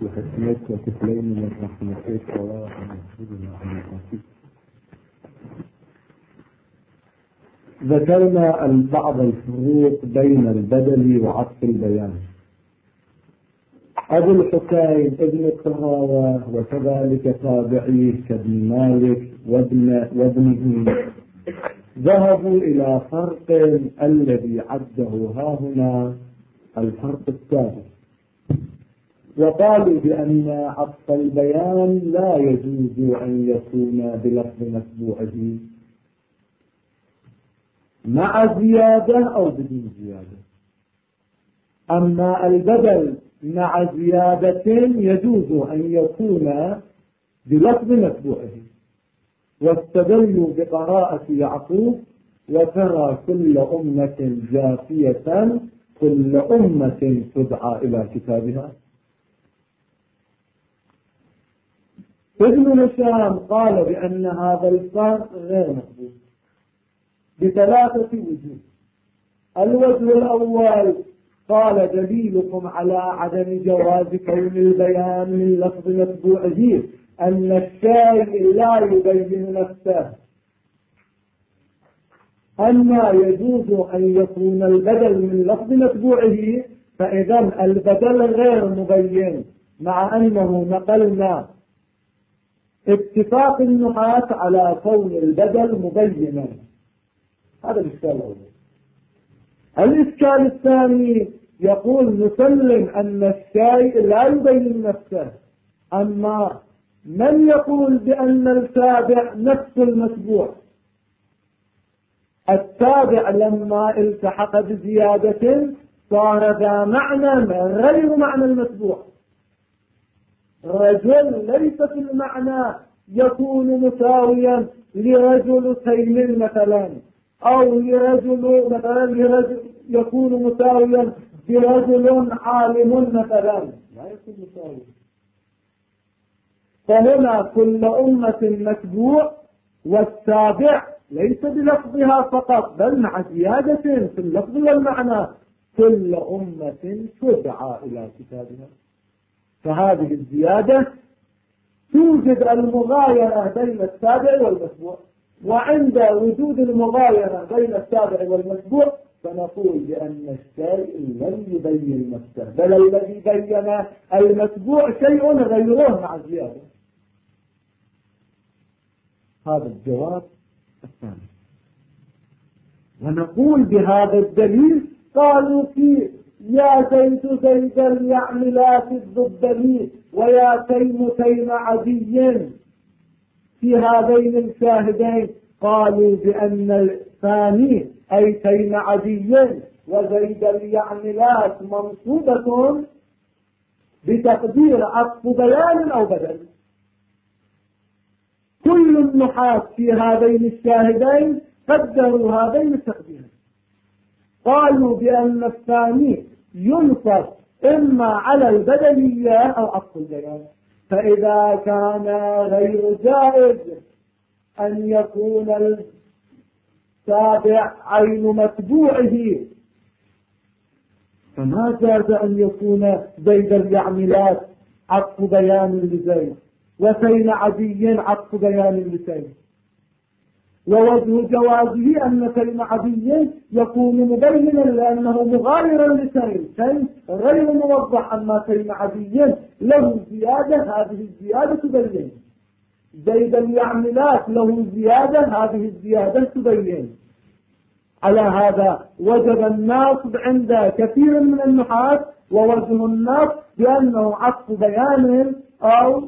بحكمتك وتكلين من رحمتك ذكرنا بعض الفروق بين البدل وعطف البيان. أبو الحسين ابن قراوة وكذلك تابعيه كابن مالك وابنه ذهبوا إلى فرق الذي عده هاهنا الفرق الثالث، وقالوا بأن عطف البيان لا يجوز أن يكون بلفظ متبوعه مع زيادة أو بدون زيادة، أما البدل مع زيادة يجوز أن يكون بلفظ متبوعه. واستدلوا بقراءة يعقوب وترى كل أمة جاثية كل أمة تدعى إلى كتابها. ابن هشام قال بأن هذا الفرق غير مقبول بثلاثة وجوه. الوجه الأول قال دليلكم على عدم جواز كون البيان من لفظ متبوعه أن الشيء لا يبين نفسه، أما يجوز أن يكون البدل من لفظ متبوعه، فإذا البدل غير مبين، مع أنه نقلنا اتفاق النحاة على كون البدل مبينا. هذا الإشكال الأول. الإشكال الثاني يقول نسلم أن الشيء لا يبين نفسه، أما من يقول بأن التابع نفس المتبوع؟ التابع لما التحق بزيادة صار ذا معنى غير معنى المتبوع. رجل ليس في المعنى يكون مساويا لرجل مثلا، أو لرجل مثلا يكون مساويا برجل عالم مثلا، لا يكون مساويا. فهنا كل أمة متبوع، والتابع ليس بلفظها فقط بل مع زيادة في اللفظ والمعنى، كل أمة تدعى إلى كتابها. فهذه الزيادة توجد المغايرة بين التابع والمتبوع، وعند وجود المغايرة بين التابع والمتبوع فنقول بأن الشيء لم يبين نفسه، بل الذي بين المتبوع شيء غيره مع زيادة. هذا الجواب الثاني. ونقول بهذا الدليل قالوا فيه يا زيد زيدا يعملات الضبلي ويا تيم تيم عدي، في هذين الشاهدين قالوا بأن الثاني أي تيم عدي وزيد اليعملات منصوبة بتقدير عطف بيان أو بدل. كل النحاة في هذين الشاهدين قدروا هذين التقديرين، قالوا بأن الثاني ينصب إما على البدلية أو عطف البيان. فإذا كان غير جائز أن يكون التابع عين متبوعه، فما جاز أن يكون زيد اليعملات عطف بيان لزيد وتيم عدي عطف بيان لتيم. ووجه جوازه أن تيم عدي يكون مبينا لأنه مغاير لتيم، تيم غير موضح، أما تيم عدي له زيادة، هذه الزيادة تبين. زيد اليعملات له زيادة، هذه الزيادة تبين. على هذا وجب الناصب عند كثير من النحاة، ووجه النصب بأنه عطف بيان أو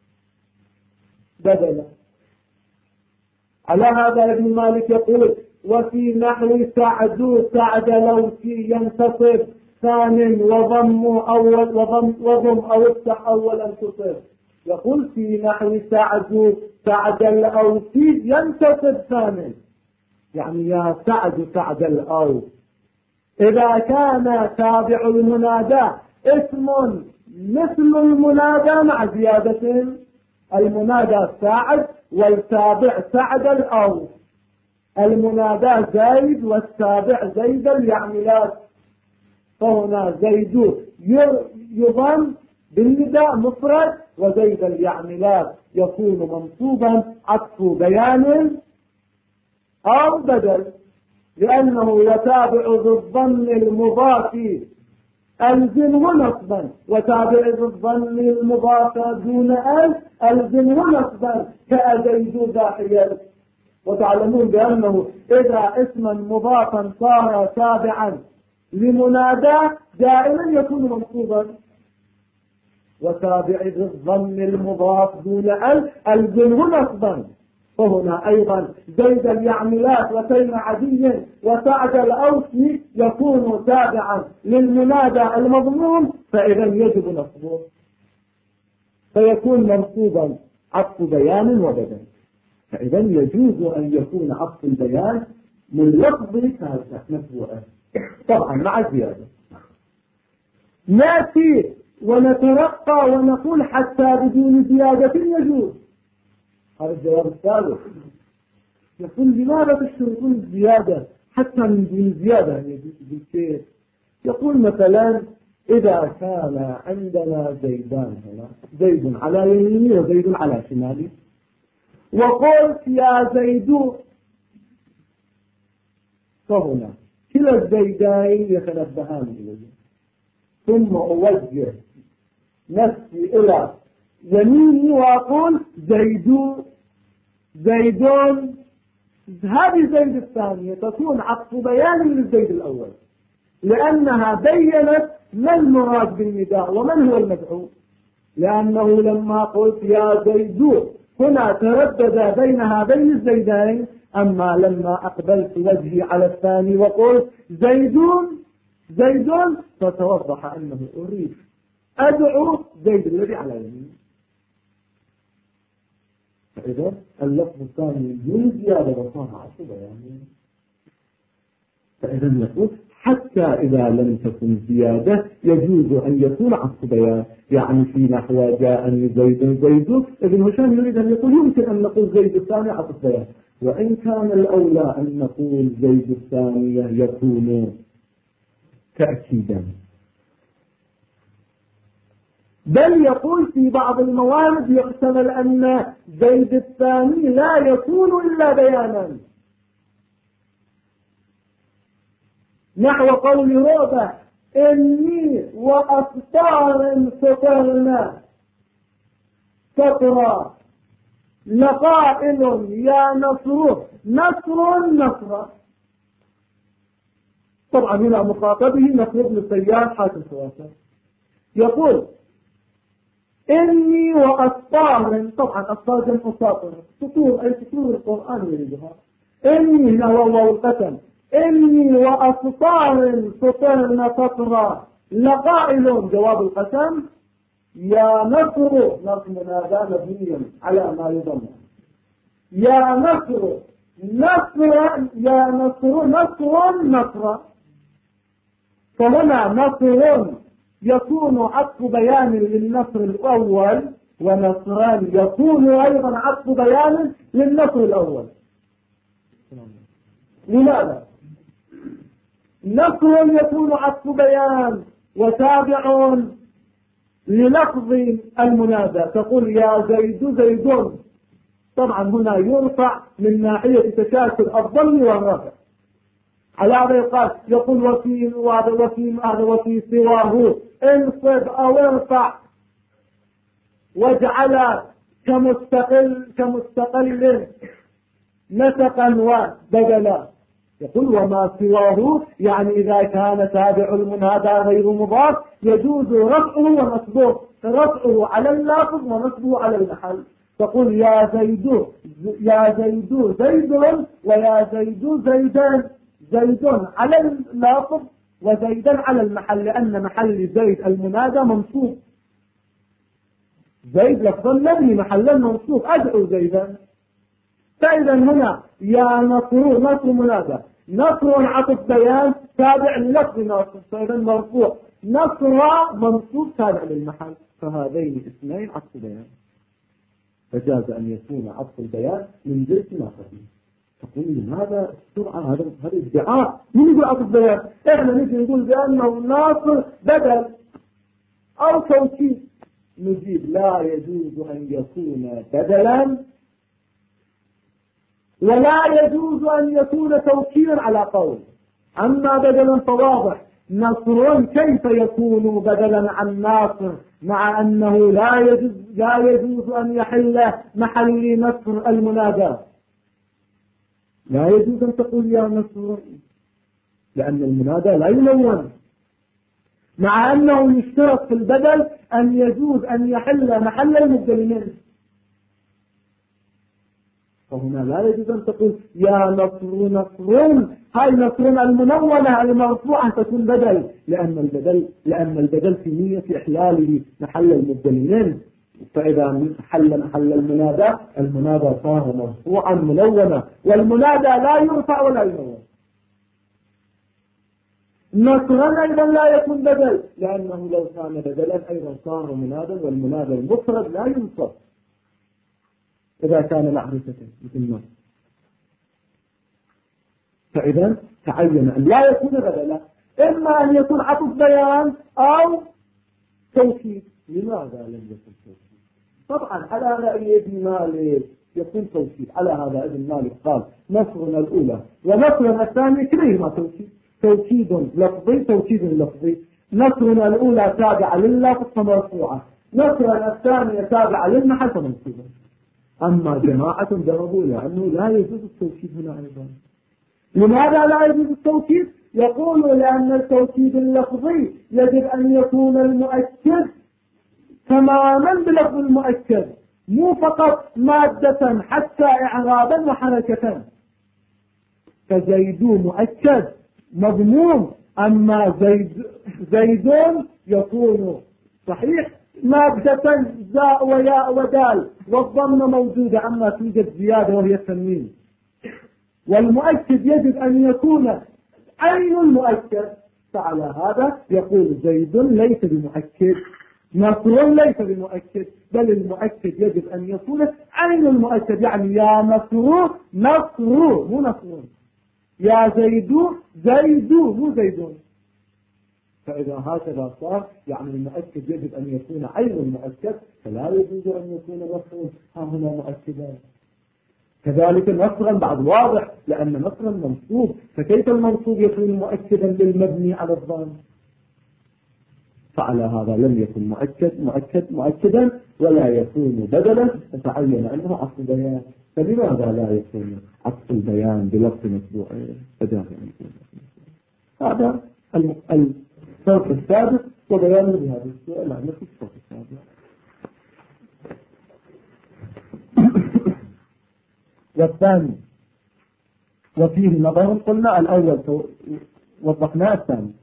بدلا. على هذا ابن مالك يقول وفي نحو سعد سعد لوتي ينتصب ثان وضم أو افتح أولا تصب. يقول في نحو سعد سعد الأوتي ينتصب ثان، يعني يا سعد سعد الأوت. إذا كان تابع المنادى اسم مثل المنادى مع زيادة، المنادى سعد والتابع سعد الأوت، المنادى زيد والتابع زيد اليعملات، فهنا زيد يضم بالنداء مفرد، وزيدا يعملات يكون منصوبا عطف بيان أو بدل، لأنه يتابع بالظن المضاف ألزمه نصبا، وتابع بالظن المضاف دون ألزمه نصبا كأزيد ذاحيا. وتعلمون بأنه إذا اسما مضافا صار تابعا لمنادى دائما يكون منصوبا، وتابع بالظن المضاف دون ألزمه نصبا. فهنا أيضا زيد اليعملات وسين عدي وسعد الأوسي يكون تابعا للمنادى المضمون، فإذا يجب نصبه، فيكون منصوبا عطف بيان وبدل. فإذا يجوز أن يكون عطف البيان من لفظ ثالثة مسبوعة، طبعا مع زيادة. نأتي ونترقى ونقول حتى بدون زيادة يجوز. هذا الجواب الثالث. يقول لماذا تشترطون الزيادة حتى من دون زيادة يجوز؟ يقول مثلا إذا كان عندنا زيدان هنا، زيد على يميني وزيد على شمالي، وقلت يا زيد، فهنا كلا الزيدين يتنبهان إليه، ثم أوجه نفسي إلى يميني وأقول زيدون. هذه زيد الثانية تكون عطف بيان للزيد الأول، لأنها بيّنت ما المراد بالنداء ومن هو المدعو. لأنه لما قلت يا زيد هنا تردد بين هذين الزيدين، أما لما أقبلت وجهي على الثاني وقلت زيدون فتوضح أنه أريد أدعو زيد الذي على يمين. فإذا اللفظ الثاني من زيادة وصار عطف بيان. فإذا نقول حتى إذا لم تكن زيادة يجوز أن يكون عطف بيان، يعني في نحو جاءني زيد. ابن هشام يريد أن يقول يمكن أن نقول زيد الثاني عطف بيان، وإن كان الأولى أن نقول زيد الثانية يكون تأكيدا. بل يقول في بعض الموارد يحتمل أن زيد الثاني لا يكون إلا بيانا، نحو قول روبة إني وأفطار سطرنا سطرا لقائل يا نصر. طبعا هنا مخاطبه نصر بن السيار حاكم سواسة، يقول إني وأفطار، طبعا أفطار جمع ساطر، سطور أي سطور القرآن يريدها. إني هنا والله القسم، إني وأفطار سطرنا سطرا لقائل جواب القسم يا نصر منادى مبني على ما يضم، يا نصر فهنا نصر يكون عطف بيان للنصر الأول، ونصران يكون أيضا عطف بيان للنصر الأول. لماذا؟ نصر يكون عطف بيان وتابع للفظ المنادى، تقول يا زيدون، طبعا هنا يرفع من ناحية تشاكل الضم والرفع. على هذا يقول وفي سواه انصب أو ارفع واجعل كمستقل نسقا وبدلا. يقول وما سواه يعني إذا كان تابع المنادى غير مضاف يجوز رفعه ونصبه، رفعه على اللافظ ونصبه على المحل. تقول يا زيد ويا زيد على اللافظ وزيدا على المحل، لأن محل زيد المنادى منصوب، زيد لفظا مبني محلا منصوب، أدعو زيدا. فإذا هنا يا نصر منادى، نصر عطف بيان تابع للفظ ناصر، فإذا مرفوع، نصر منصوب تابع للمحل، فهذين اثنين عطف بيان، فجاز أن يكون عطف البيان من جنس ما قبله. تقول لماذا السرعة؟ هذا ادعاء. من يقول عطف بيان؟ احنا نجي نقول بأنه ناصر بدل أو توكيد، نجيب لا يجوز أن يكون بدلا ولا يجوز أن يكون توكيدا على قول. أما بدلا فواضح، نصر كيف يكون بدلا عن ناصر مع أنه لا يجوز أن يحل محل نصر المنادى؟ لا يجوز أن تقول يا نصر لأن المنادى لا ينون، مع أنه يشترط في البدل أن يجوز أن يحل محل المبدل منه. فهنا لا يجوز أن تقول يا نصر نصر، هاي نصر المنونة المرفوعة تكون بدل، لأن البدل في نية إحلاله محل المبدل منه. فإذا حل محل المنادى صار مرفوعا منونا، والمنادى لا يرفع ولا ينون. نصرا أيضا لا يكون بدل، لأنه لو كان بدلا أيضا صار منادا، والمنادى المفرد لا ينصب إذا كان معرفة مثل ما. فإذا تعين أن لا يكون بدلا، إما أن يكون عطف بيان أو توكيد. لماذا لم يكن توكيد؟ طبعا على رأي ابن مالك يكون توكيد. على هذا ابن مالك قال نصرنا الأولى ونصرنا الثانية كلهما توكيد، توكيد لفظي توكيد لفظي. نصرنا الأولى تابعة لله مرفوعة، نصرنا الثانية تابعة للمحل منصوبة. أما جماعة ذهبوا لأنه لا يجوز التوكيد هنا أيضا. لماذا لا يجوز التوكيد؟ يقول لأن التوكيد اللفظي يجب أن يكون المؤكد تماما بلفظ المؤكد، مو فقط مادة حتى إعرابا وحركة. فزيد مؤكد مضموم، أما زيدون يكون صحيح مادة زاء وياء ودال والضم موجودة، أما توجد زيادة وهي التنوين. والمؤكد يجب أن يكون عين المؤكد، فعلى هذا يقول زيد ليس بمؤكد، نصر ليس بمؤكد، بل المؤكد يجب أن يكون عين المؤكد، يعني يا نصر نصر مو نصر، يا زيد زيد مو زيدون. فإذا هكذا صار يعني المؤكد يجب أن يكون عين المؤكد، فلا يجوز أن يكون نصر ها هنا مؤكدا. كذلك نصرا بعد واضح، لأن نصرا منصوب، فكيف المنصوب يكون مؤكدا للمبني على الظن؟ فعلى هذا لم يكن مؤكدا ولا يكون بدلا، فتعين أنه عطف بيان. فلماذا لا يكون عطف البيان بلفظ متبوع؟ هذا الصوت السابق وبيان بهذا السؤال لا نفس الصوت السابق. والثاني وفيه نظر، قلنا الأول وضحنا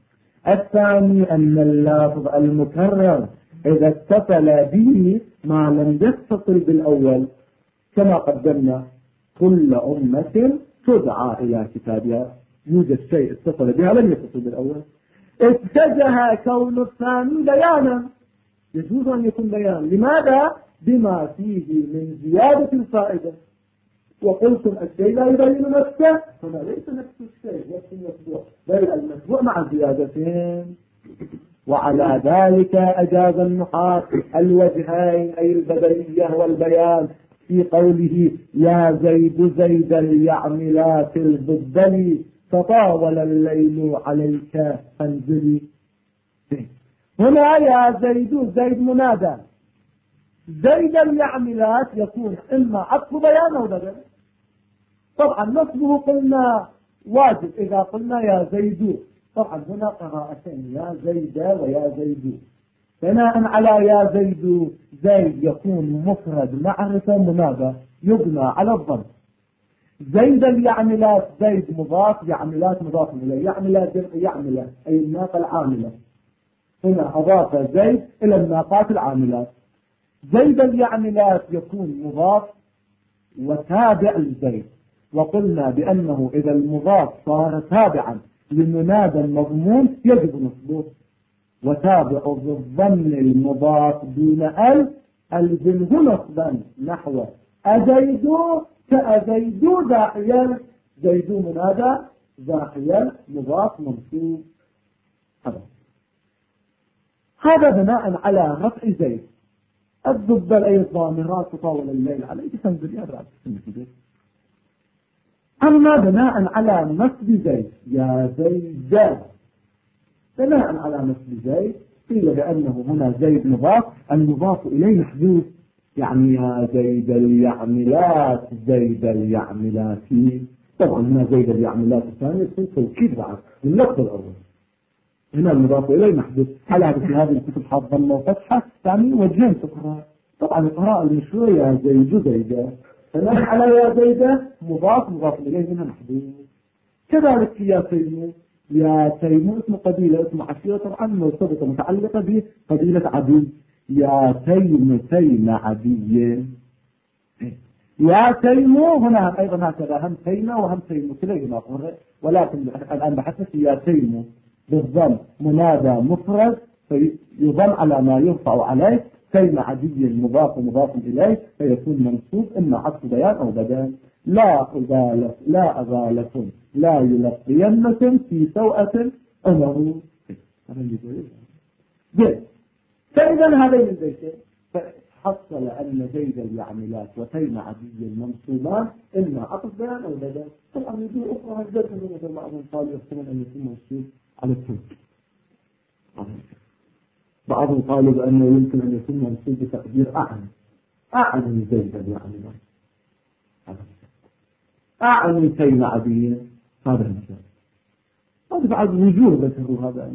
الثاني أن اللفظ المكرر إذا اتصل به ما لم يتصل بالأول، كما قدمنا كل أمة تدعى إلى كتابها، يوجد شيء اتصل بها لم يتصل بالأول، اتجه كون الثاني بيانا، يجوز أن يكون بيان. لماذا؟ بما فيه من زيادة الفائدة. وقلتم الشيء لا يبين نفسه، هنا ليس نفس الشيء نفس المتبوع، بل المتبوع مع زيادتين. وعلى ذلك أجاز النحاة الوجهين أي البدلية والبيان في قوله يا زيد زيد اليعملات البدلي تطاول الليل عليك فانزلي. هنا يا زيد زيد منادى، زيد اليعملات يكون إما عطف بيان أو بدل. طبعا نصبه قلنا واجب إذا قلنا يا زيد. طبعا هنا قراءتين، يا زيد ويا زيد. بناء على يا زيد زيد يكون مفرد معرفة منادى يبنى على الضم. زيد اليعملات زيد مضاف، يعملات مضاف إليه، يعملات يعملة أي الناقة العاملة. هنا أضاف زيد إلى الناقات العاملات. زيد اليعملات يكون مضاف وتابع لزيد، وقلنا بأنه إذا المضاف صار تابعا لمنادى مضمون يجب نصبه. وتابع بالضم المضاف دون الزمه نصبا نحو أزيد كأزيد داحيا، زيد منادى داحيا مضاف منصوب. هذا بناء على رفع زيد. الدبل أي الضامرات تطاول الليل عليه تنزل يا رب. أما بناء على نصب زيد يا زيد، بناء على نصب زيد قيل بأنه هنا زيد مضاف، المضاف إليه محذوف، يعني يا زيد اليعملات زيد اليعملات. طبعا هنا زيد اليعملات الثانية يكون توكيد بعد اللفظ الأول، هنا المضاف إليه محذوف. على في هذه الكتب حاط ضمة وفتحة، يعني وجهين تقرأ. طبعا القراءة المشهورة يا زيد زيد، فنحن على يا زيد مضاف إليه هنا محذوف. كذلك في يا تيمو، يا تيمو اسم قبيلة اسم عشيرة طبعا مرتبطة متعلقة بقبيلة عدي. يا تيم عدي، يا تيمو هنا أيضا هكذا، هم تيمة وهم تيمو كليهما، ولكن الآن بحثنا في يا تيمو بالضم منادى مفرد فيضم على ما يرفع عليه، تيم عدي مضاف مضاف إليه فيكون منصوب إما عطف بيان أو بدل. لا أغالكم لا يلقينكم في سوءة أمروا. زين، فإذا هذين البيتين حصل أن زيد اليعملات وتيم عدي المنصوبان إما عطف بيان أو بدل. طبعا يجي أخرى هزتهم مثل ما أظن قالوا يحتمل أن يكون منصوب على التوكيد. بعضهم قالوا بأنه يمكن أن يكون منصوب بتقدير أعني زيد اليعملات، أعني تيم عدي، هذا المثال. هذا بعد وجوه ذكروا هذا.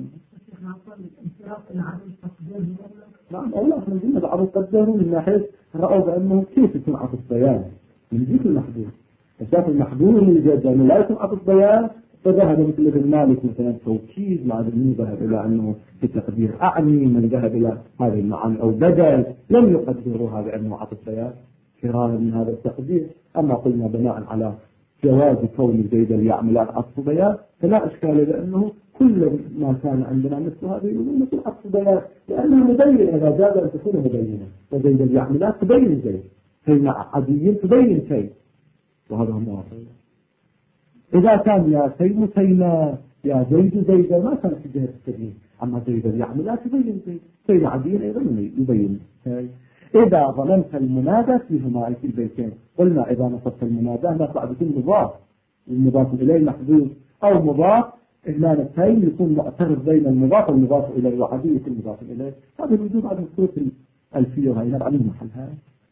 نعم أولا احنا نقول بعض قدروا من ناحية رأوا بأنه كيف يكون عطف بيان من ذيك المحدود، فشاف المحدود من جد أنه لا يكون عطف بيان، فذهب مثل ابن مالك مثلا توكيد، مع ابن ذهب إلى أنه في تقدير أعني، من ذهب إلى هذه المعاني أو بدل، لم يقدروها بأنه عطف بيان فرارا من هذا التقدير. أما قلنا بناء على جواز كون زيد اليعملات عطف بيان فلا إشكال، لأنه كل ما كان عندنا مثل هذه يقولون مثل عطف بيان، لأنه مبين إذا جاز أن تكون مبينة، وزيد اليعملات تبين زيد، تيم عدي تبين تيم، وهذا هو واضح. إذا كان يا تيم تيما يا زيد زيد ما كان في جهة التبيين، أما زيد اليعملات تبين زيد، تيم عدي أيضا يبين تيم. إذا ظننت المنادى فيهما في البيتين، قلنا إذا نصبت المنادى نطلع بكل مضاف، المضاف إليه محذوف، أو مضاف إهمال التين يكون معترض بين المضاف والمضاف إليه وعدي يكون مضاف إليه. هذا الوجود على الصوت الألفية وهي نبع من محلها.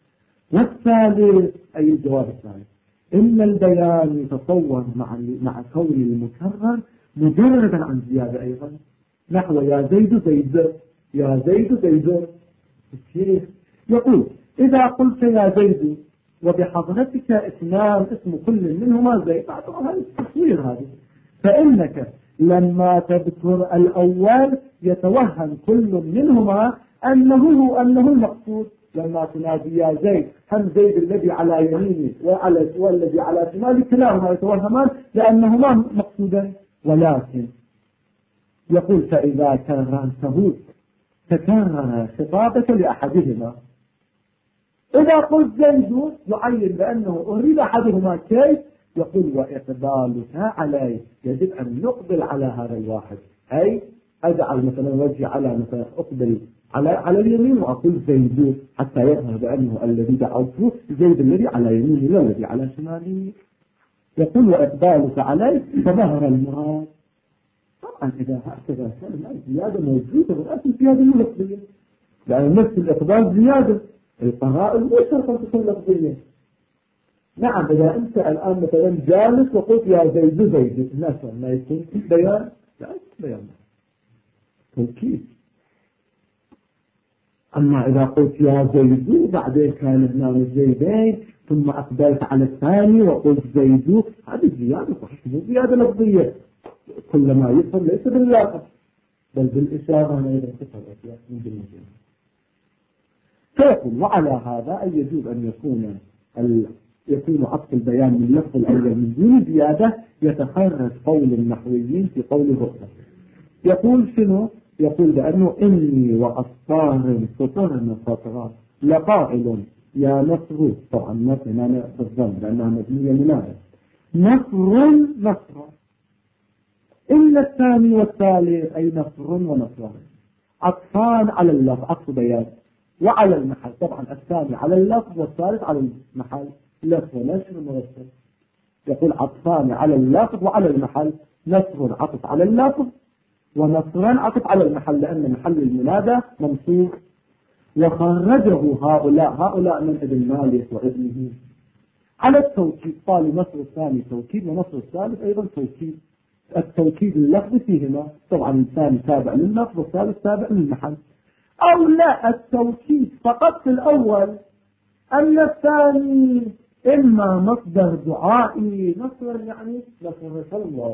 والثالث أي الجواب الثالث، إن البيان يتصور مع كون المكرر مجردا عن زيادة أيضا، نحو يا زيد زيد يا زيد زيد. كيف؟ يقول إذا قلت يا زيد وبحضرتك اثنان اسم كل منهما زيد، هذا التصوير هذا، فإنك لما تذكر الأول يتوهم كل منهما أنه المقصود. لما تنادي يا زيد هم زيد الذي على يمينه والذي على شماله كلاهما يتوهمان لأنهما مقصودان. ولكن يقول فإذا كررته تكرر خطابك لأحدهما. إذا قلت زيد يعين بأنه أريد أحدهما كيف، يقول وإقبالك عليه، يجب أن نقبل على هذا الواحد، أي أجعل مثلا وجهي على مثلا أقبل على اليمين وأقول زيد حتى يظهر بأنه الذي دعوته زيد الذي على يمينه لا الذي على شماله. يقول وإقبالك عليه فظهر المراد. طبعا إذا هكذا كان الزيادة موجودة بالأصل في هذه اللفظية، لأن نفس الإقبال زيادة، القرائن مو شرط أن تكون لفظية. نعم إذا أنت الآن مثلا جالس وقلت يا زيد زيد مثلا ما يكون بيان، لا بيان توكيد. أما إذا قلت يا زيد بعدين كان هنا زيدين ثم أقبلت على الثاني وقلت زيد، هذه زيادة صحيح مو زيادة لفظية، كل ما يفهم ليس باللفظ بل بالإشارة أيضا تفهم من بالمجال. فيقول وعلى هذا أن يجوز أن يكون عطف البيان من لفظ الأول من دون زيادة يتخرج قول النحويين في قول الرؤية. يقول شنو؟ يقول بأنه إني وأصفار سطرن سطرا لقائل يا نصر، طبعا نصر هنا بالضم لأنها مبنية منادى، نصر إلا الثاني والثالث أي نصر ونصر عطفان على اللفظ عطف بيان. وعلى المحل. طبعا الثاني على اللفظ والثالث على المحل، لفظ ونشر ومرسل. يقول عطفان على اللفظ وعلى المحل، نصر عطف على اللفظ ونصرا عطف على المحل، لأن محل المنادى منصوب. وخرجه هؤلاء من ابن مالك وابنه على التوكيد. قال نصر الثاني توكيد ونصر الثالث أيضا توكيد. التوكيد اللفظ فيهما، طبعا الثاني تابع لللفظ والثالث تابع للمحل. أو لا، التوكيد فقط في الأول، أن الثاني إما مصدر دعائي نصرا يعني نصرك الله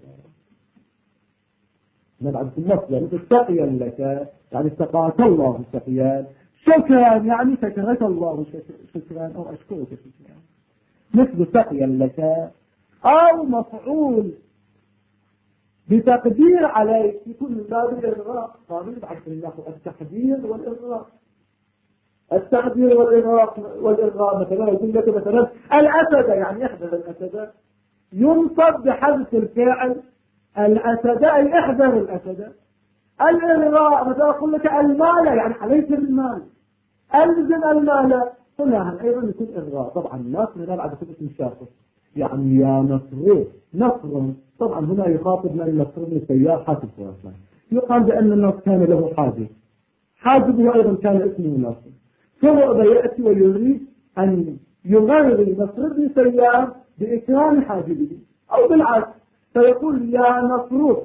نبعد في المصدر، مثل سقيا لك يعني سقاك الله سقيا، شكرا يعني شكرك الله شكرا أو أشكرك شكرا، مثل سقيا لك. أو مفعول بتقدير عليك يكون من باب الإغراق. قانون بعد الله التحذير والإغراق. التحذير والإغراق مثلا يقول لك مثلا الأسد يعني احذر الأسد، ينصب بحذف الفعل الأسد أي احذر الأسد. الإغراء مثلا أقول لك المال يعني عليك بالمال، ألزم المال، هنا أيضا يكون إغراء. طبعا النصر لا بعد اسم شاطر يعني يا نصر طبعا هنا يخاطب من النصر من السيار حاسب فرصة. يقال بأن النصر كان له حاجبه أيضا كان اسمه نصر، ثم يأتي ويريد أن يغير نصر بن سيار بإكرام حاجبه أو بالعكس، فيقول يا نصر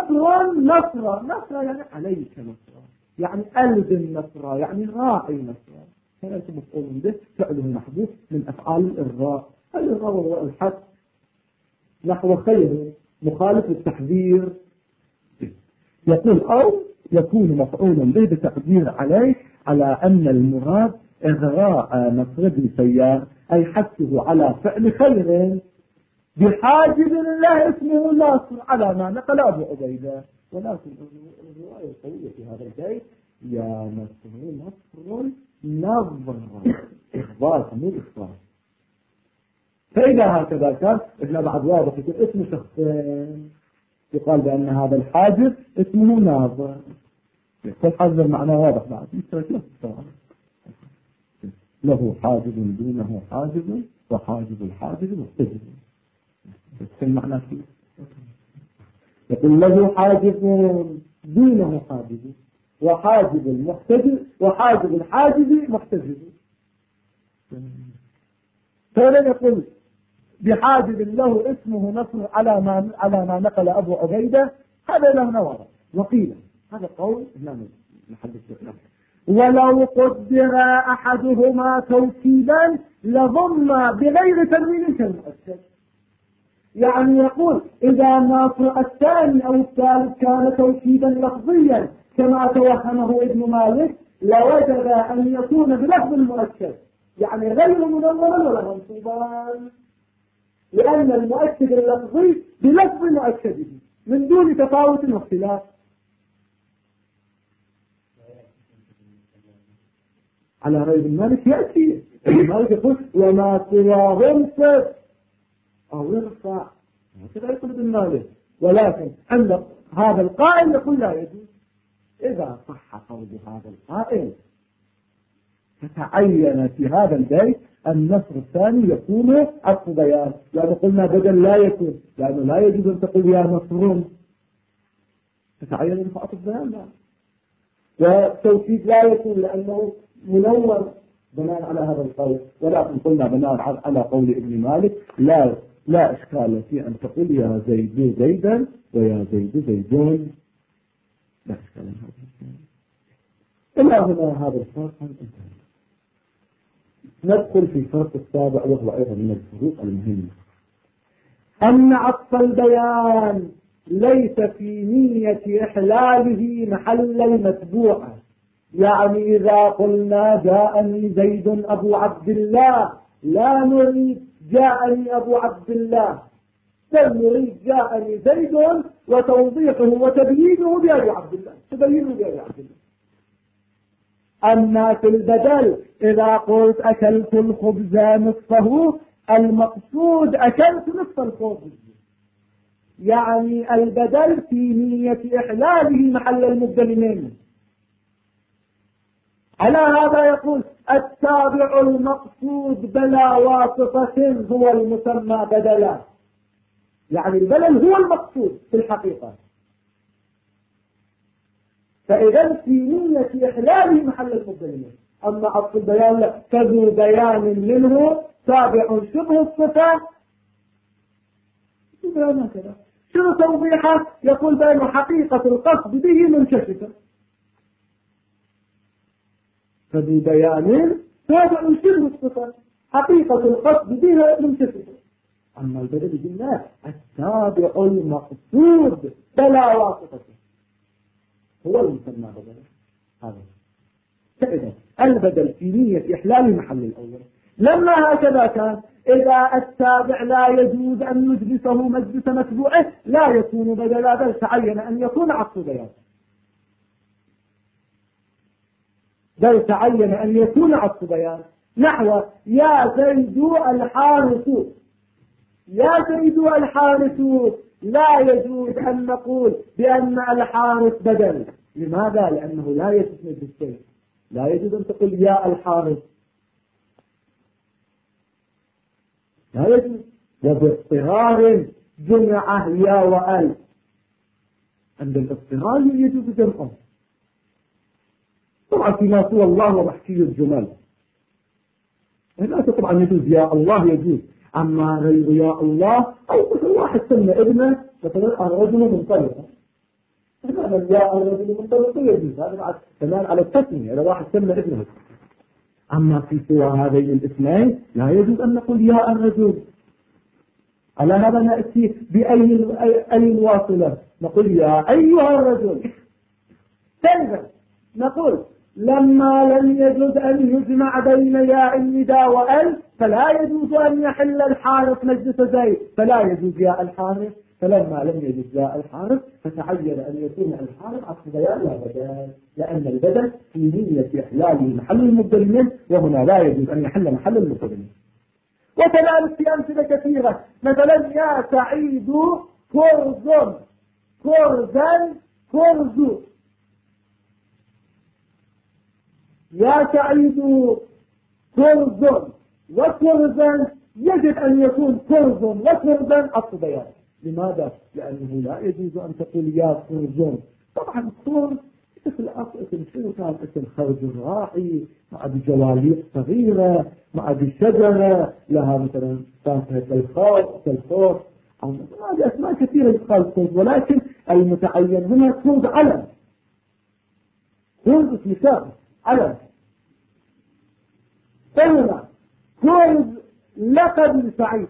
نصر يعني عليك نصر، يعني ألزم نصر يعني راعي نصر. هنا أنت مفعول به فعله محذوف من أفعال الإغراء. الإغراء هو الحث نحو خير مخالف للتحذير. يقول أو يكون مفعولا به بتقدير عليه على أن المراد إغراء نصر بن سيار أي حثه على فعل خير بحاجب الله اسمه ناصر على ما نقل أبو عبيدة. ولكن الرواية القوية في هذا البيت يا نصر نظر إخبار مو إخبار. فإذا هكذا كان إحنا بعد واضح يكون اسم شخصين، يقال بأن هذا الحاجب اسمه ناظر. يقول حاجب معناه واضح بعد له حاجب دونه حاجب وحاجب الحاجب مختلف. المعنى فيه يقول له حاجب دونه حاجب وحاجب المحتجب وحاجب الحاجب محتجب. فلن يقول بحاجب له اسمه نصر على ما نقل أبو عبيدة، هذا له نظر. وقيل هذا قول لا نحدث به، ولو قدر أحدهما توكيدا لضم بغير تنوين كالمؤكد. يعني يقول إذا الناصر الثاني أو الثالث كان توكيدا لفظيا كما توهمه ابن مالك لوجب أن يكون بلفظ المؤكد، يعني غير منورا ولا منصوبا، لأن المؤكد اللفظي بلفظ مؤكده من دون تفاوت واختلاف. على رأي ابن مالك يأتي ابن مالك يقول وما سواه انصب أو ارفع، هكذا يقول ابن مالك. ولكن عند هذا القائل يقول لا يجوز. إذا صح قول هذا القائل فتعين في هذا البيت النصر الثاني يكون عطف بيان، يعني قلنا بدل لا يكون، لأنه لا يجوز أن تقول يا نصر، فتعين أنه عطف بيان لا. والتوكيد لا يكون لأنه منور بناء على هذا القول. ولكن قلنا بناء على قول ابن مالك لا إشكال في أن تقول يا زيد زيدا ويا زيد زيدون، لا إشكال هذا. إلى هنا هذا الفرق انتهى. ندخل في الفرق السابع وهو أيضا من الفروق المهمة، أن عطف البيان ليس في نية إحلاله محل المتبوعة. يعني إذا قلنا جاءني زيد أبو عبد الله لا نريد جاءني أبو عبد الله، بل نريد جاءني زيد وتوضيحه وتبيينه بأبي عبد الله، تبيينه بأبي عبد الله. أما في البدل إذا قلت أكلت الخبز نصفه، المقصود أكلت نصف الخبز، يعني البدل في نية إحلاله محل المبدل منه. على هذا يقول التابع المقصود بلا واسطة هو المسمى بدلا، يعني البدل هو المقصود في الحقيقة. فإذا في نية إحلال محل المبدلين. أما عطف البيان كذو بيان منه تابع شبه الصفة هكذا. شنو توضيحه؟ يقول بأن حقيقة القصد به منكشفة، كذو بيان تابع شبه الصفة، حقيقة القصد به منكشفة. أما البدل بالله التابع المقصود بلا واسطة هو المسمى بدلا. هذا فإذا البدل في نية إحلال محل الأول. لما هكذا كان إذا التابع لا يجوز أن نجلسه مجلس متبوعه لا يكون بدلا، بل تعين أن يكون عطف بيان، بل تعين أن يكون عطف بيان. نحو يا زيد الحارس، يا زيد الحارس لا يجوز أن نقول بأن الحارس بدل. لماذا؟ لأنه لا يجوز بالشيء، لا يجوز أن تقول يا الحارس، لا يجوز. وباضطرار جمع يا وأل، عند الاضطرار يجوز جمعه. طبعا فيما سوى الله ومحكي الجمل هنا طبعا يجوز يا الله يجوز. أما غير يا الله أو مثل واحد سمى ابنه مثلا الرجل منطلقا، هذا يا الرجل منطلقا يجوز، هذا بعد كمان على التسمية إذا واحد سمى ابنه. أما في سوى هذين الاسمين لا يجوز أن نقول يا الرجل. على هذا نأتي بأي الواصلة نقول يا أيها الرجل. ثالثا نقول لما لم يجوز أن يجمع بين ياء النداء وأل فلا يجوز أن يحل الحارس مجلس زيد، فلا يجوز ياء الحارس. فلما لم يجوز ياء الحارس فتعين أن يكون الحارس عطف بيان لا بدل، لأن البدل في نية إحلال محل المبدل منه، وهنا لا يجوز أن يحل محل المبدل منه. وكذلك في أمثلة كثيرة، مثلا يا سعيد كرز، كرزا كرز. يا سعيد كرز وكرزا يجب أن يكون كرز وكرزا عطف بيان. لماذا؟ لأنه لا يجوز أن تقول يا كرز. طبعا كرز اسم اسم شنو كان؟ اسم خرج الراعي مع بجواليق صغيرة مع بشجرة لها مثلا فاكهة الخوف أو هذه أسماء كثيرة يقال كرز، ولكن المتعين هنا كرز علم، كرز اسم شاب علم. فهنا كرز لقب سعيد،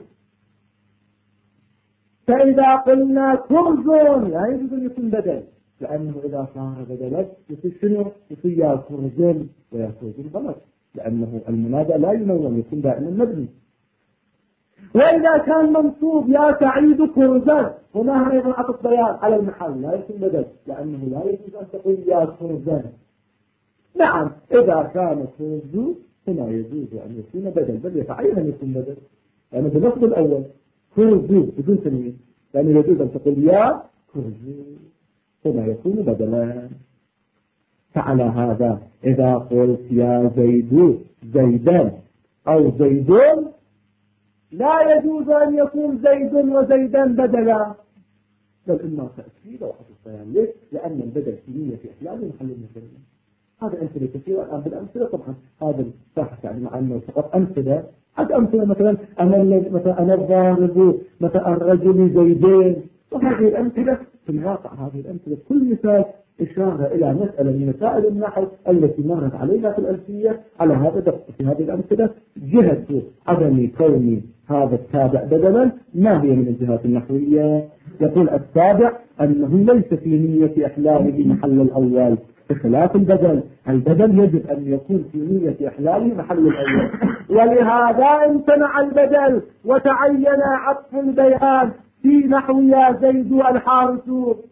فإذا قلنا كرز لا يجوز أن يكون بدل، لأنه إذا صار بدلا يصير شنو؟ يصير يا كرز ويا كرز غلط، لأنه المنادى لا ينون يكون دائما مبني. وإذا كان منصوب يا سعيد كرزا هنا أيضا عطف بيان على المحل لا يكون بدل، لأنه لا يجوز أن تقول يا كرزا. نعم إذا كان كرز هنا يجوز أن يكون بدل، بل يتعين أن يكون بدل، يعني باللفظ الأول كرز بدون تنوين، يعني يجوز أن تقول يا كرز هنا يكون بدلا. فعلى هذا إذا قلت يا زيد زيدان أو زيدون لا يجوز أن يكون زيد وزيدان بدلا، بل إما تأكيد أو عطف بيان. ليش؟ لأن البدل في نية إحلال محل المبدل. هذا أمثلة كثيرة. الآن بالأمثلة طبعا هذا الصح يعني مع أنه فقط أمثلة. هذا أمثلة مثلا أنا الضارب مثلا الرجل زيدين، وهذه الأمثلة في الواقع هذه الأمثلة كل مثال إشارة إلى مسألة من مسائل النحو التي مرت علينا في الألفية. على هذا دقة في هذه الأمثلة جهة عدم كون هذا التابع بدلا ما هي من الجهات النحوية. يقول التابع أنه ليس في نية إحلاله محل الأول بخلاف البدل. البدل يجب أن يكون في نية إحلاله محل الأول، ولهذا امتنع البدل وتعين عطف البيان في نحو يا زيد الحارس،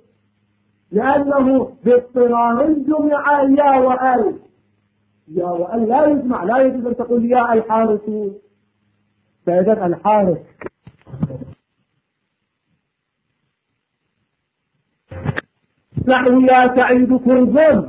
لأنه باضطرار جمع يا وأل. يا وأل لا يجمع، لا يجوز أن تقول يا الحارس. فإذا الحارس نحو يا سعيد كرز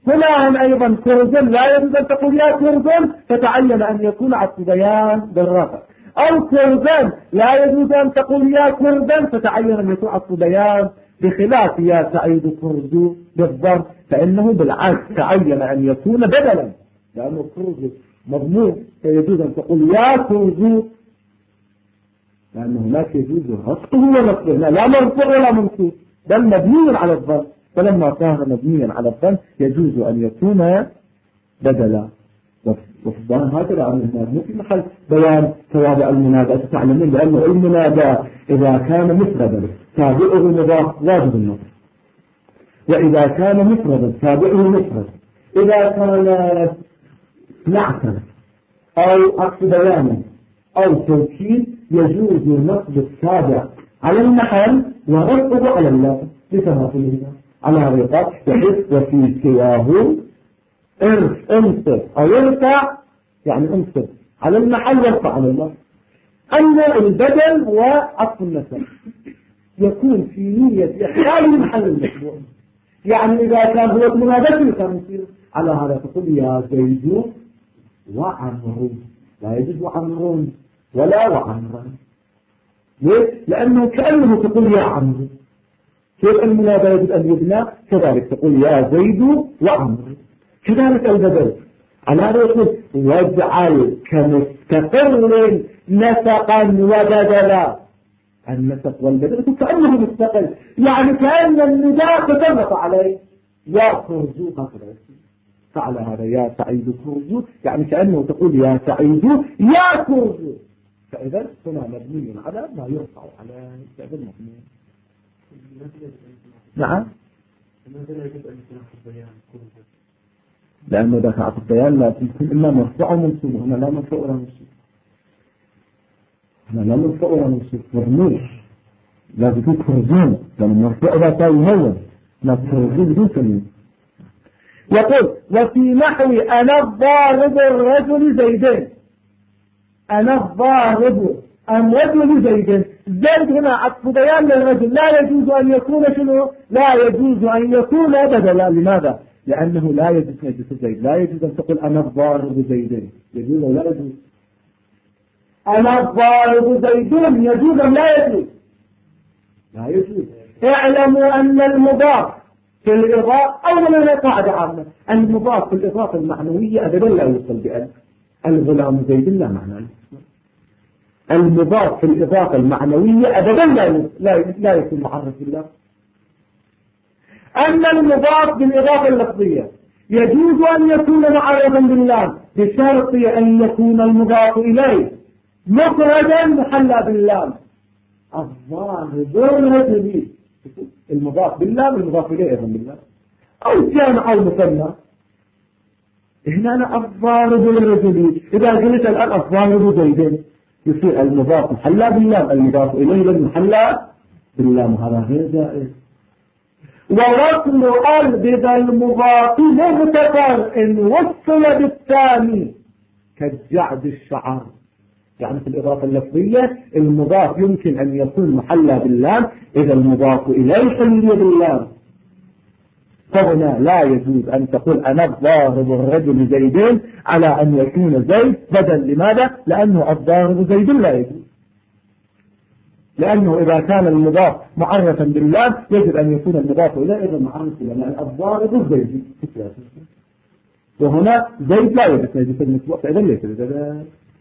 فلان أيضا كرز لا يجوز أن تقول يا كرز فتعين أن يكون عطف بيان بالرفع، أو كرزا لا يجوز أن تقول يا كرزا فتعين أن يكون عطف بيان، بخلاف يا سعيد كرز بالضم فإنه بالعكس تعين أن يكون بدلا، لأنه كرز مضمون فيجوز أن تقول يا كرز، لأنه هناك يجوز رفعه ونصبه، لا مرفوع ولا منصوب بل مبني على الضم، فلما كان مبنيا على الضم يجوز أن يكون بدلا. وفضان هكذا عن مو في محل بيان توابع المنادى، تعلمون بأنه المنادى إذا كان مفردا تابعه مضاف واجب النصب، وإذا كان مفردا تابعه مفرد، إذا كان نعتا أو عطف بيانا أو توكيد يجوز نصب التابع على المحل ورفعه على اللفظ لتماثله على الرقاب، بحيث وفي سواه انصب أو يرفع، يعني انصب على المحل وارفع على اللفظ. أما البدل وعطف النسب يكون في نية إحلال محل المشروع، يعني إذا كان هو المنادى كان يصير على هذا تقول يا زيد وعمر، لا يجوز وعمر ولا وعمرا. ليش؟ لأنه كأنه تقول يا عمرو، كيف المنادى يجب أن يبنى؟ كذلك تقول يا زيد وعمرو. كذلك البدل على هذا يقول واجعل كمستقر نسقا وبدلا، النسق والبدل كأنه مستقل، يعني كأن النداء تطرق عليه يا كرزو هكذا، فعلى هذا يا سعيد كرزو، يعني كأنه تقول يا سعيد يا كرزو، فإذا هنا مبني على ما يرفع على فعل مبني. نعم، لأنه ذاك عطف بيان لا يمكن إلا مرفوع ومنصوب، هنا لا مرفوع ولا منصوب، هنا لا مرفوع ولا منصوب، مرموش لازم يكون كرزون، لأن مرفوع ذا تاوي هون لا كرزون بدون تنوين. يقول وفي نحو أنا الضارب الرجل زيدين، أنا الضارب الرجل زيدين، زيد هنا عطف بيان للرجل، لا يجوز أن يكون شنو؟ لا يجوز أن يكون بدلا. لماذا؟ لأنه لا يجوز نجس زيد، لا يجوز أن تقول أنا الضارب زيدين، يجوز أو لا يجوز؟ أنا الضارب زيدين يجوز أم لا يجوز؟ لا يجوز. اعلموا أن المضاف في الإضافة أولا قاعدة عامة، المضاف في الإضافة المعنوية أبدا لا يوصل بألف، الغلام زيد لا معنى له، المضاف في الإضافة المعنوية أبدا لا يكون معرف بالله. أما المضاف بالإضافة اللفظية يجوز أن يكون معرفا بالله بشرط أن يكون المضاف إليه مفردا محلى بالله. الظاهر الرجل المضاف بالله والمضاف إليه أيضا بالله، أو جامع أو مثنى. هنا أنا الضارب للرجل، إذا قلت الآن الضارب زيدين يصير المضاف محلى بالله، المضاف إليه المحلى بالله، وهذا غير جائز. ورسم قلب المضاف مغتفر إن وصل بالثاني كالجعد الشعر، يعني في الإضافة اللفظية المضاف يمكن أن يكون محلى بالله إذا المضاف إليه حلي بالله، فهنا لا يجوز أن تقول أنا الضارب الرجل زيدين على أن يكون زيد بدل. لماذا؟ لأنه الضارب زيد لا يجوز، لأنه إذا كان المضاف معرفا بالله يجب أن يكون المضاف إليه أيضا معرفا بالله، لأن الضارب زيد، وهنا زيد لا يجوز يجوز المسبوع فإذا ليس بذلك.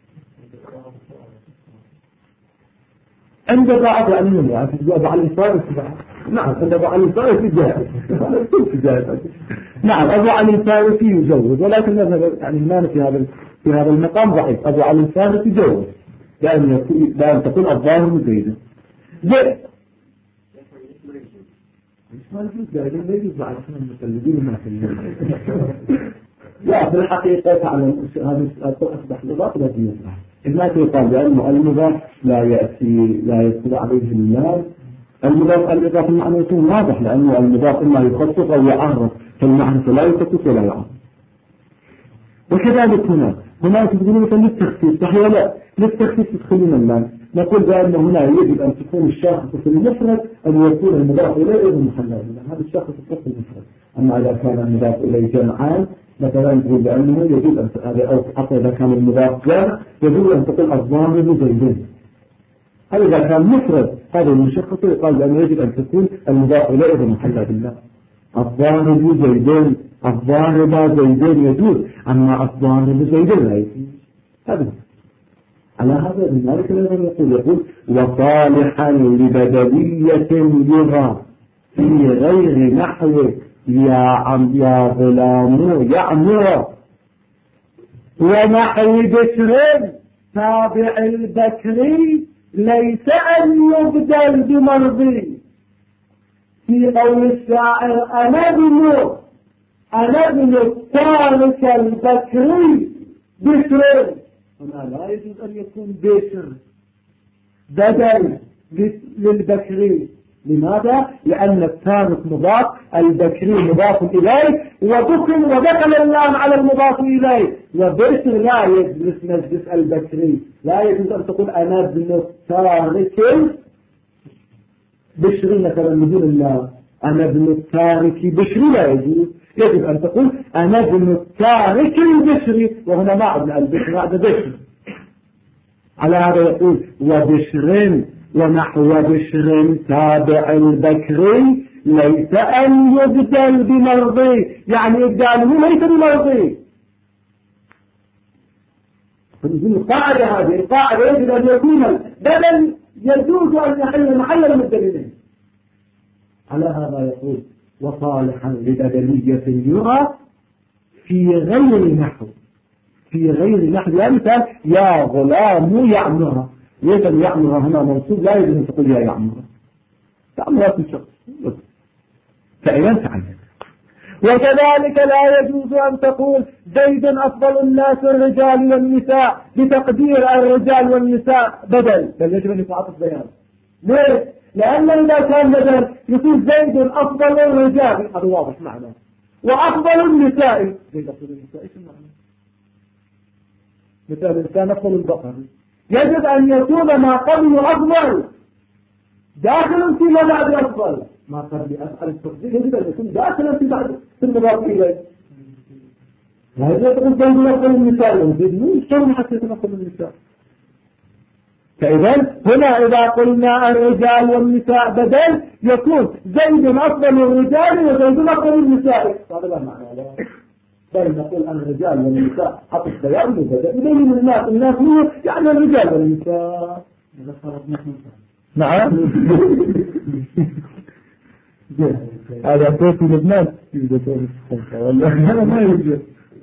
عند بعض العلمين يعني تجاوب على الإنسان، نعم عند بعض الإنسان في جائز، نعم أبو علي الفارسي يجوز، ولكن يعني المانع في هذا المقام ضعيف. أبو علي الفارسي يجوز لأن تكون الظاهر زيدا زيد ما يجوز زيدا، لا يجوز بعد احنا المسلمين ما في لا في الحقيقة تعلم هذا أصبح لغات لا يصلح. إذا يقال بأنه المضاف لا يدخل عليه اللام، المضاف الإضافة المعنى يكون واضح، لأنه المضاف إما يخصص أو يعرف، فالمعنى لا يخصص ولا يعرف. وكذلك هناك تقولون مثلا للتخصيص، صحيح ولا للتخصيص تدخلون اللام، نقول بأن هنا يجب أن تكون الشاخص في المفرد أن يكون المضاف إليه أيضا محلى بالله، هذا الشاخص في المفرد، أما إذا كان المضاف إليه جمعان مثلا نقول بأنه يجوز أن أو حتى إذا كان المضاف جمع يجوز أن تقول الضارب زيدين. هل إذا كان مفرد هذا المشخص يقال بأنه يجب أن تكون المضاف إليه بمحل بالله. الضارب زيدين، الضارب زيدين يجوز، أما الضارب زيدين لا يجوز. هذا على هذا لذلك يقول وصالحا لبدلية يرى في غير نحو يا غلام يعمر ونحو بشر تابع البكري ليس أن يبدل بمرضي. في قول الشاعر أنا ابن التارك البكري بشر، هنا لا يجوز أن يكون بشر بدل للبكري. لماذا؟ لأن التارك مضاف، البكري مضاف إليه، ودخل اللام على المضاف إليه، وبشر لا يجلس مجلس البكري. لا يجوز أن تقول أنا ابن التارك بشري مثلا بدون اللام، أنا ابن التارك بشري لا يجوز. يجب أن تقول أنا ابن التارك البشري، وهنا ما عدنا البشر بعد بشر. على هذا يقول وبشر ونحو بشر تابع البكري ليس أن يبدل بمرضي، يعني إبداله ليس بمرضي. القاعدة هذه القاعدة يجب أن يكون بدل يجوز أن يحل محل المبدلين. على هذا يقول وصالحا لبدلية يرى في غير نحو، في غير نحو. يعني مثال يا غلام يعمر، يجب يعمر هنا منصوب، لا يجب أن تقول يا يعمر، يعمر في شخص فإذا تعلم. وكذلك لا يجوز أن تقول زيد أفضل الناس الرجال والنساء بتقدير الرجال والنساء بل يجب أن يتعاطف بيان. ليه؟ لأن إذا كان بدل يقول زيد أفضل الرجال، هذا واضح معناه، وأفضل النساء، زيد أفضل النساء ايش المعنى؟ مثال الإنسان أفضل البقر، يجب أن يكون ما قبل أفضل داخلا فيما بعد أفضل. ما قبل أفعل التفضيل يجب أن يكون داخلا في المضاف إليه. لا يجب أن تقول زيد أفضل النساء، زيد مو يشتغل حتى يكون أفضل النساء. فإذا هنا إذا قلنا الرجال والنساء بدل يكون زيد أفضل الرجال وزيد أفضل النساء، هذا لا معنى له. بل نقول الرجال والنساء حط السيار بدل إليه الناس هو يعني الرجال والنساء. نعم. هذا أنت في لبنان والله هذا ما يوجد.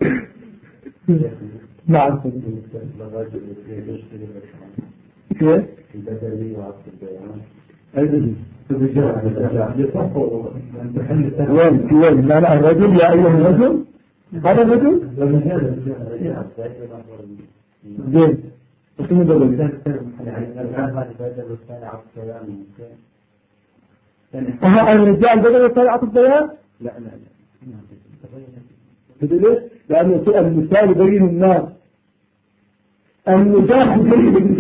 نعم. كيف؟ وين معنى الرجل يا أيها الرجل؟ هذا الرجل؟ زين. اسمه دولي. الرجال بدل الثاني عطف بيان؟ لا. بدل لأنه المثال يبين الناس. المجاهد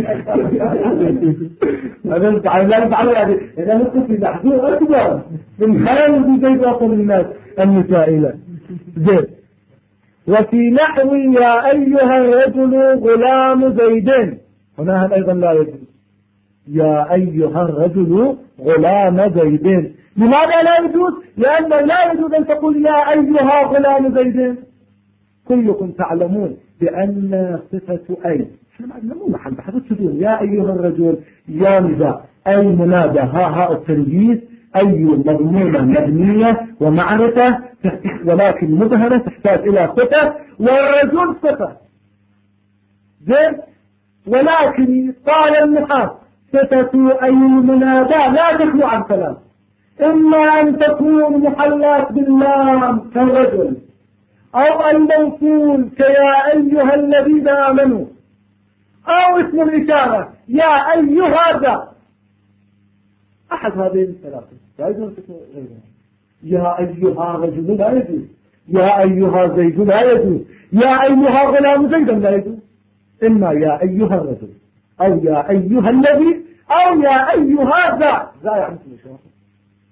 هذا تعالى يعني إذا نقول في تحضير أكبر من خلال زيد أفضل الناس النسائلة. زين. وفي نحو يا أيها الرجل غلام زيدين، هنا أيضا لا يجوز يا أيها الرجل غلام زيدين. لماذا لا يجوز؟ لأنه لا يجوز أن تقول يا أيها غلام زيدين. كلكم تعلمون بأن صفة أي مو محل بحث السجون. يا أيها الرجل يا نداء، أي منادى، هاء التنبيه، أي مضمونة مبنية ومعرفة ولكن مظهرة تحتاج إلى صفة، والرجل صفة. زين. ولكن قال النحاة صفة أي المنادى لا تخلو عن ثلاث، إما أن تكون محلات باللام كالرجل، أو الموصول كيا أيها الذين آمنوا، أو اسم الإشارة يا أيها ذا. أحد هذين الثلاثة لا يجوز غيرها. يا أيها رجل لا يجوز، يا أيها زيد لا يجوز، يا أيها غلام زيدا لا يجوز. إما يا أيها الرجل أو يا أيها الذي أو يا أيها ذا. ذا يعني اسم الإشارة.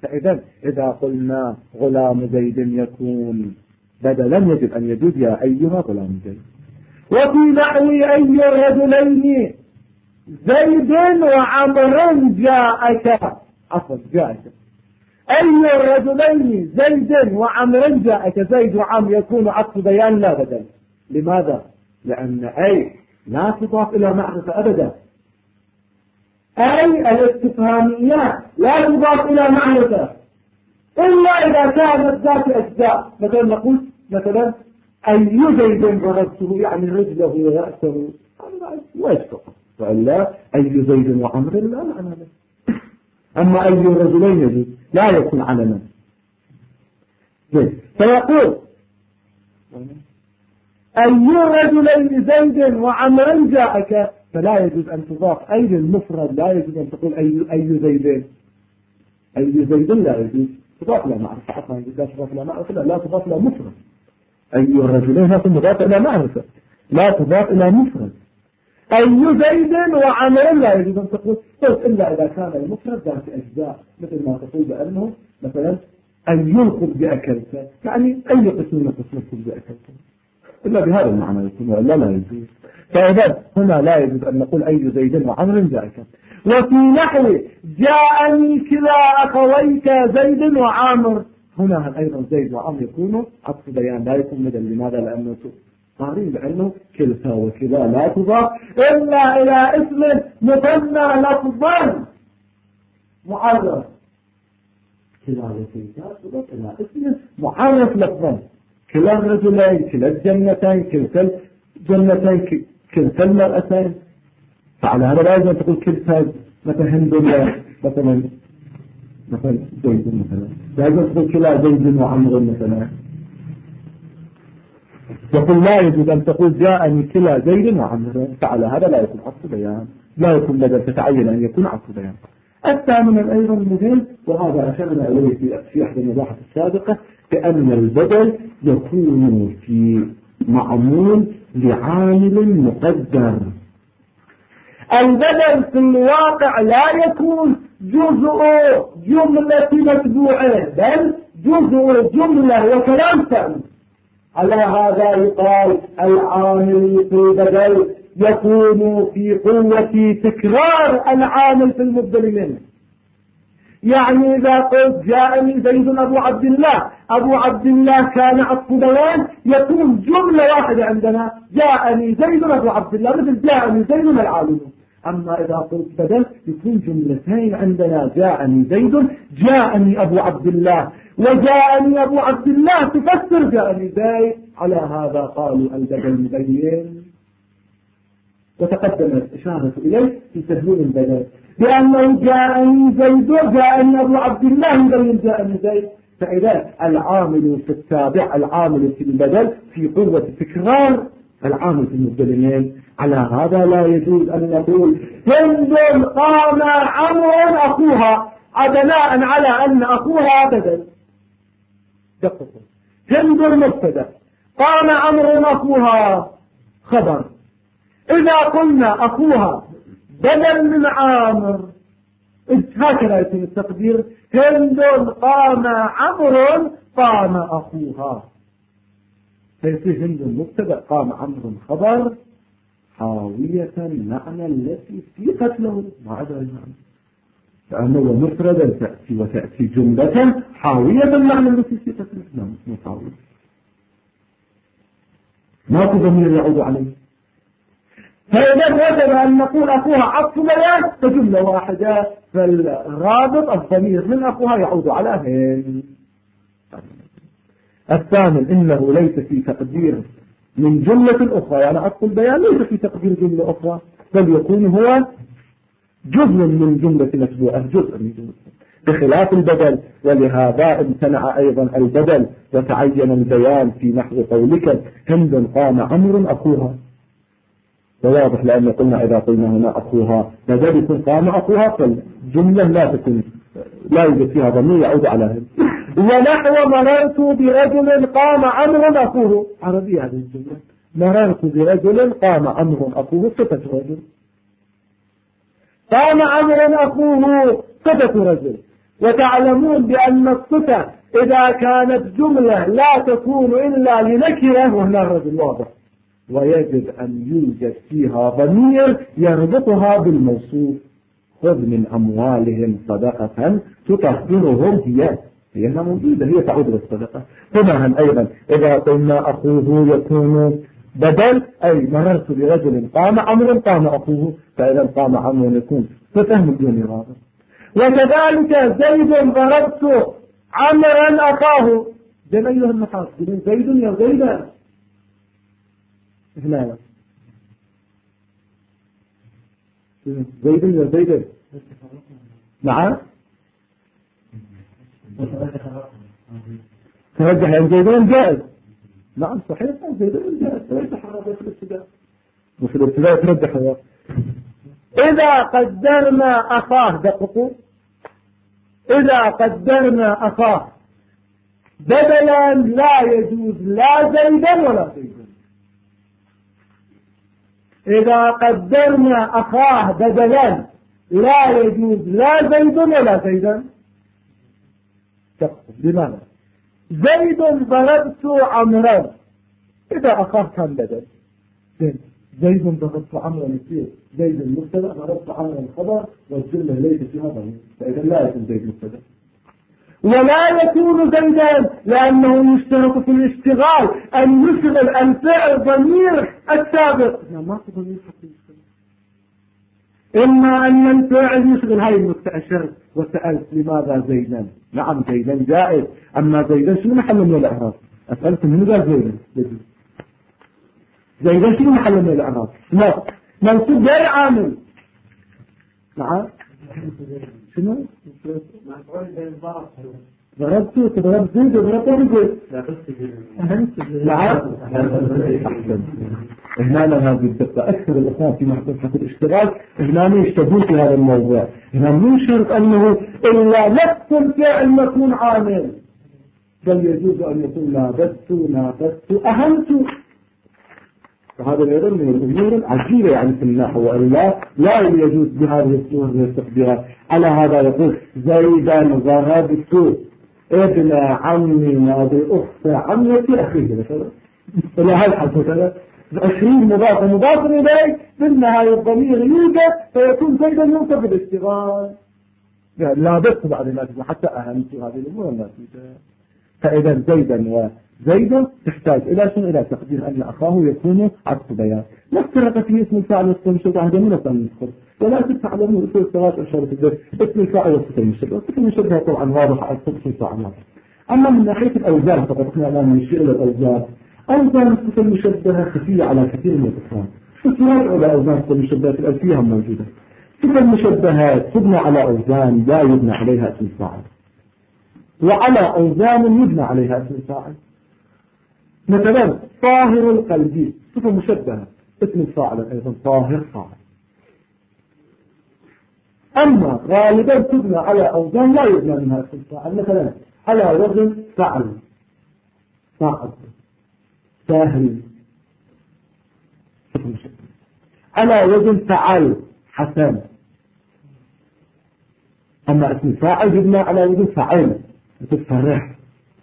فإذا إذا قلنا غلام زيد يكون بدلا يجب أن يجوز يا أيها غلام زيد. وفي نحو أي الرجلين زيد وعمر جاءك، عفوا جاءك، أي الرجلين زيد وعمر جاءك، زيد وعمر يكون عطف بيان لا بدل. لماذا؟ لأن أي لا تضاف إلى معرفة أبدا، أي الاستفهاميات لا تضاف إلى معرفة إلا إذا كانت ذات أجزاء. مثلا نقول مثلا أي زيد ضربته، يعني رجله ورأسه ويسقط، وإلا أي زيد وعمر لا معنى له. أما أي الرجلين يجوز لا يكون علما. فيقول أي الرجلين زيد وعمر جاءك، فلا يجوز أن تضاف أي للمفرد، لا يجوز أن تقول أي زيدين، أي زيد لا يجوز تضاف لا معرفة، حتى لا تضاف لا معرفة، لا تضاف لا مفرد. أي الرجلين لا تضاف إلى معرفة، لا تضاف إلى مفرد. أي زيد وعمر لا يجوز أن تقول إلا إذا كان المفرد ذات أجزاء، مثل ما تقول بأنه مثلا أي الخبز أكلت، يعني أي قسم من قسم الخبز أكلت، إلا بهذا المعنى يكون، وإلا لا يجوز. فإذا هنا لا يجوز أن نقول أي زيد وعمر جاءك. وفي نحو جاءني كلا أخويك زيد وعامر، هنا أيضا زيد وعمر يكونوا عطف بيان لا يكون مدى. لماذا؟ لأنه قارين بأنه كلتا وكلا لا تضاف إلا إلى اسم مثنى لفظا معرف. كلا وكلا تضاف إلى اسم معرف لفظا، كلا الرجلين، كلا الجنتين، كلتا الجنتين، كلتا المرأتين. فعلى هذا لا يجب أن تقول كلتا مثلا هند مثلا زيد مثلا، لا يجب أن تقول كلا زيد وعمر مثلا. يقول لا يجب أن تقول جاءني كلا زيد وعمر، فعلى هذا لا يكون عطف بيان، لا يكون بدل، تتعين أن يكون عطف بيان. الثامن أيضا المهم، وهذا أشرنا إليه في أحد المباحث السابقة، بأن البدل يكون في معمول لعامل مقدر. البدل في الواقع لا يكون جزء جملة متبوعة، بل جزء جملة وكلام ثاني. على هذا يقال العامل في البدل يكون في قوة تكرار العامل في المبدل منه. يعني إذا قلت جاءني زيد أبو عبد الله، أبو عبد الله كان عطف بيان، يكون جملة واحدة عندنا جاءني زيد أبو عبد الله، مثل جاءني زيد العالم. أما إذا قلت بدل يكون جملتين عندنا، جاءني زيد، جاءني أبو عبد الله، وجاءني أبو عبد الله تفسر جاءني زيد. على هذا قالوا البدل مبين، وتقدمت إشارة إليه في تهويل البدل بأنه جاءني زيد وجاءني أبو عبد الله يبين جاءني زيد. فإذا العامل في التابع، العامل في البدل في قوة تكرار العامل في المبدلين. على هذا لا يجوز أن نقول هند قام عمرو أخوها بناء على أن أخوها بدل. دقيقة، هند مبتدأ، قام عمرو أخوها خبر. إذا قلنا أخوها بدل من عامر، هكذا يكون التقدير هند قام عمرو قام أخوها، فيصير هند مبتدأ قام عمرو خبر حاوية المعنى التي سيقت له ما عدا المعنى، لأنه مفردا تأتي وتأتي جملة حاوية المعنى التي سيقت له، مش حاوية، ما في ضمير يعود عليه. فإذا وجب أن نقول أخوها عطف بيان فجملة واحدة، فالرابط الضمير من أخوها يعود على هند. الثامن إنه ليس في تقدير من جملة أخرى، يعني عطف البيان ليس في تقدير جملة أخرى، بل يكون هو جزء من جملة متبوعة، جزء من جملة، بخلاف البدل. ولهذا امتنع أيضا البدل وتعين البيان في نحو قولك هند قام عمرو أخوها. وواضح لأن قلنا إذا قلنا هنا أخوها لذلك يكون قام أخوها، فالجملة لا يوجد فيها ضمير يعود على هند. ونحو مررت برجل قام عمرو أخوه، عربية هذه الجملة، مررت برجل قام عمرو أخوه، صفة رجل، قام عمرو أخوه صفة رجل. وتعلمون بأن الصفة إذا كانت جملة لا تكون إلا لنكرة، وهنا الرجل واضح، ويجب أن يوجد فيها ضمير يربطها بالموصوف. خذ من أموالهم صدقة تطهرهم، هي موجودة، هي تعود للصدقة. كما أيضا إذا قلنا أخوه يكون بدل، أي مررت برجل قام عمرو قام أخوه، فإذا قام عمرو يكون صفة من دون رابط. وكذلك زيد ضربت عمرا أخاه، زين أيها النحاس زيد يا زيدا هنا زيد يا زيد نعم ترجح يا زيدين جائز، نعم صحيح زيدين جائز ترجح في الابتداء، وفي الابتداء ترجح. إذا قدرنا أخاه دققوا، إذا قدرنا أخاه بدلا لا يجوز لا زيدا ولا زيدا. إذا قدرنا أخاه بدلا لا يجوز لا زيد ولا زيدا. لماذا؟ زيد ضربت عمرا، إذا أخاه كان بدل، زيد ضربت عمرا يصير زيد المبتدا، ضربت عمرا الخبر، والجملة ليست فيها ضمير، فإذا لا يكون زيد مبتدا. ولا يكون زيدا لأنه يشترط في الاشتغال أن يشغل الفعل ضمير السابق، ما في ضمير حتى يشغل، إما أن الفعل يشغل هاي المستأشر. وسألت لماذا زيدا؟ نعم زيدا جائز، أما زيدا شنو محل من الأعراب؟ أسألت من قال زيدا؟ زيدا شنو محل من الأعراب؟ لا منصوب غير عامل. نعم شنو؟ ضربته تضرب زيد وضربته بزيد. نعم أحسن. هنا هذه الدقة أكثر الأخوان في محطة الاشتغال هنا يشتغلون في هذا الموضوع. هنا مو شرط أنه إلا نفس الفعل يكون عامل، بل يجوز أن يكون نابست أهمت. فهذا أيضا من الأمور العجيبة يعني في النحو، وإلا لا يجوز بهذه الصور للتقديرات. على هذا يقول زيدا ضربت ابن عمي بأخت عمتي أخيه مثلا، إلى هالحد مثلا 20 مضاف إليه، بالنهاية الضمير يوجد فيكون زيدا ينصب بالاشتغال. يعني لا بس بعد ذلك حتى أهمت هذه الأمور لا توجد. فإذا زيدا وزيدا تحتاج إلى شنو؟ إلى تقدير أن أخاه يكون عطف بيان. نفترق في اسم الفاعل والصفة المشبهة هذا من الصفر، ولا تعلموا أصول الصلاة أشهر في الدرس اسم الفاعل والصفة المشبهة. والصفة المشبهة طبعا واضحة، الصفة الفاعل واضح. أما من ناحية الأوزان فقط احنا الآن نشير إلى الأوزان. أوزان الصفة المشبهة خفية على كثير من الأفراد، تراجعوا على أوزان الصفة المشبهة في الألفية هم موجودة. الصفة المشبهات تبنى على أوزان لا يبنى عليها اسم الفاعل، وعلى أوزان يبنى عليها اسم الفاعل. مثلا طاهر القلب صفة مشبهة اسم الفاعل أيضا طاهر فاعل. أما غالبا تبنى على أوزان لا يبنى منها اسم الفاعل، مثلا على وزن فعل صعب ساهل صفة مشبهة، على وزن فعل حسن. أما اسم الفاعل يبنى على وزن فعل مثل فرح،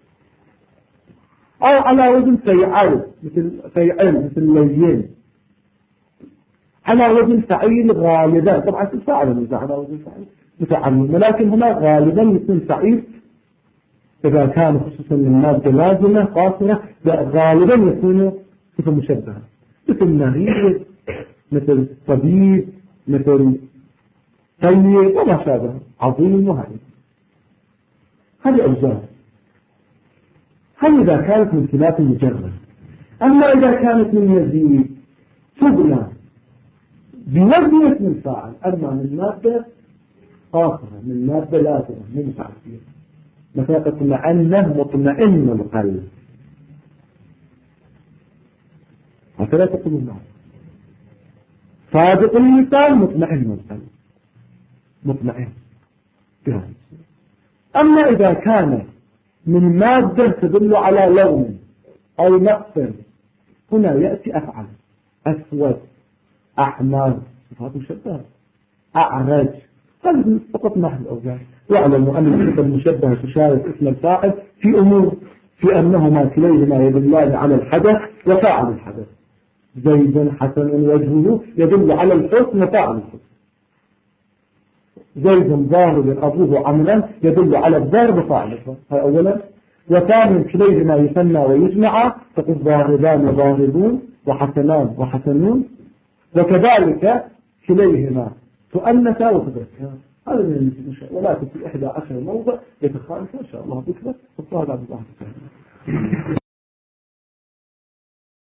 أو على وزن فيعل مثل لين، على وزن فعيل غالبا. طبعا الفاعل على وزن فعيل متعمم، ولكن هنا غالبا يكون فعيل إذا كان خصوصا من مادة لازمة قاصرة، غالبا يكون صفة مشبهة مثل مريض مثل طبيب مثل طيب وما شابه عظيم. هذه أوزان. هل إذا كانت من خلاف مجرد. أما إذا كانت من مزيد تبنى بوزن اسم الفاعل، أما من مادة قاصرة من مادة لازمة من تعبير، مثلا اطمئن مطمئن القلب، هكذا تقول معه صادق اللسان مطمئن القلب مطمئن. أما إذا كان من مادة تدل على لون أو نقص، هنا يأتي أفعل أسود أحمر صفات مشبهة أعرج، هذه فقط نحو الأوزان. واعلموا أن الصفة المشبهة تشارك اسم الفاعل في أمور، في أنهما كليهما يدلان على الحدث وفاعل الحدث. زيد حسن وجهه يدل على الحسن وفاعل الحسن. زيد ضارب أبوه عملا يدل على الضارب وفاعل الحسن. هذا أولا. وثانيا كليهما يثنى ويجمع، تقول ضاربان ضاربون وحسنان وحسنون. وكذلك كليهما تؤنث وتذكر. هذا من المشاء، ولكن في 11 موضع يتخالف إن شاء الله بكرة. والله بعد الله.